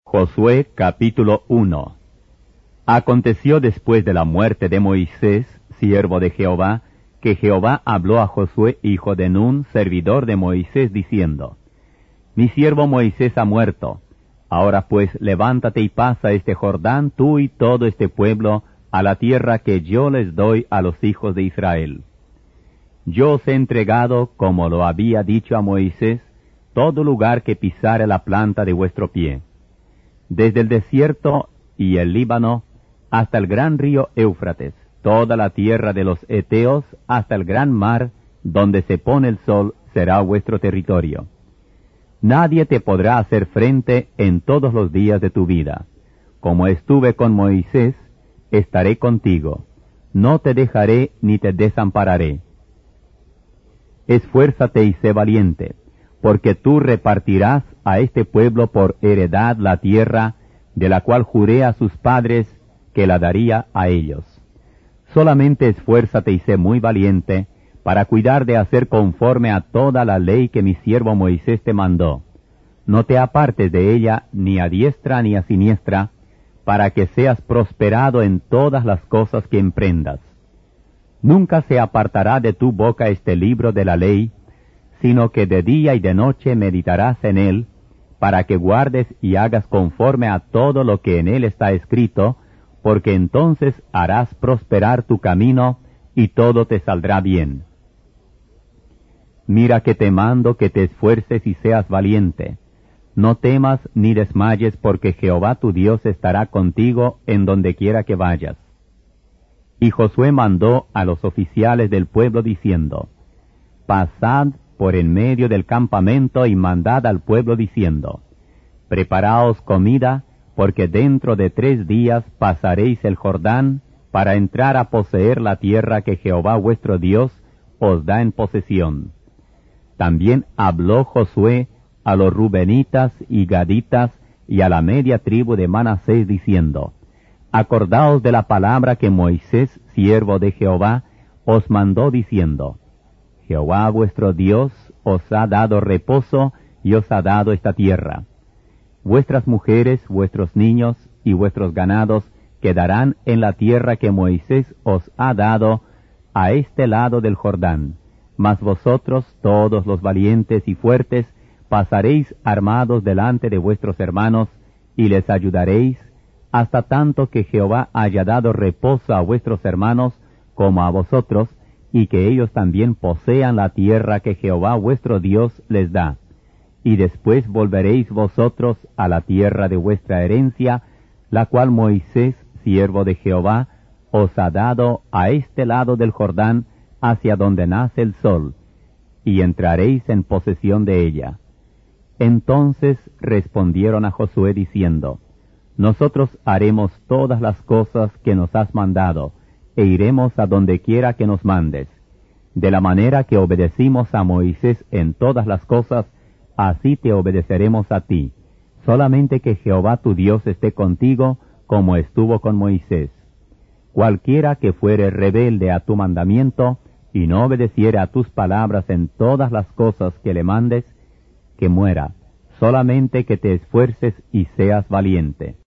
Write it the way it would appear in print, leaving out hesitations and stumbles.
Josué capítulo 1. Aconteció después de la muerte de Moisés, siervo de Jehová, que Jehová habló a Josué hijo de Nun, servidor de Moisés, diciendo: Mi siervo Moisés ha muerto. Ahora pues levántate y pasa este Jordán, tú y todo este pueblo, a la tierra que yo les doy a los hijos de Israel. Yo os he entregado, como lo había dicho a Moisés, todo lugar que pisare la planta de vuestro pie, desde el desierto y el Líbano hasta el gran río Éufrates, toda la tierra de los Eteos hasta el gran mar, donde se pone el sol, será vuestro territorio. Nadie te podrá hacer frente en todos los días de tu vida. Como estuve con Moisés, estaré contigo. No te dejaré ni te desampararé. Esfuérzate y sé valiente, porque tú repartirás a este pueblo por heredad la tierra, de la cual juré a sus padres que la daría a ellos. Solamente esfuérzate y sé muy valiente, para cuidar de hacer conforme a toda la ley que mi siervo Moisés te mandó. No te apartes de ella ni a diestra ni a siniestra, para que seas prosperado en todas las cosas que emprendas. Nunca se apartará de tu boca este libro de la ley, sino que de día y de noche meditarás en él, para que guardes y hagas conforme a todo lo que en él está escrito, porque entonces harás prosperar tu camino, y todo te saldrá bien. Mira que te mando que te esfuerces y seas valiente. No temas ni desmayes, porque Jehová tu Dios estará contigo en donde quiera que vayas. Y Josué mandó a los oficiales del pueblo diciendo: Pasad por en medio del campamento y mandad al pueblo diciendo: Preparaos comida, porque dentro de 3 días pasaréis el Jordán para entrar a poseer la tierra que Jehová vuestro Dios os da en posesión. También habló Josué a los rubenitas y gaditas y a la media tribu de Manasés diciendo: Acordaos de la palabra que Moisés, siervo de Jehová, os mandó diciendo: Jehová vuestro Dios os ha dado reposo y os ha dado esta tierra. Vuestras mujeres, vuestros niños y vuestros ganados quedarán en la tierra que Moisés os ha dado a este lado del Jordán. Mas vosotros, todos los valientes y fuertes, pasaréis armados delante de vuestros hermanos, y les ayudaréis, hasta tanto que Jehová haya dado reposo a vuestros hermanos como a vosotros, y que ellos también posean la tierra que Jehová vuestro Dios les da. Y después volveréis vosotros a la tierra de vuestra herencia, la cual Moisés, siervo de Jehová, os ha dado a este lado del Jordán, hacia donde nace el sol, y entraréis en posesión de ella. Entonces respondieron a Josué diciendo: Nosotros haremos todas las cosas que nos has mandado, e iremos a donde quiera que nos mandes. De la manera que obedecimos a Moisés en todas las cosas, así te obedeceremos a ti. Solamente que Jehová tu Dios esté contigo, como estuvo con Moisés. Cualquiera que fuere rebelde a tu mandamiento, y no obedeciere a tus palabras en todas las cosas que le mandes, que muera. Solamente que te esfuerces y seas valiente.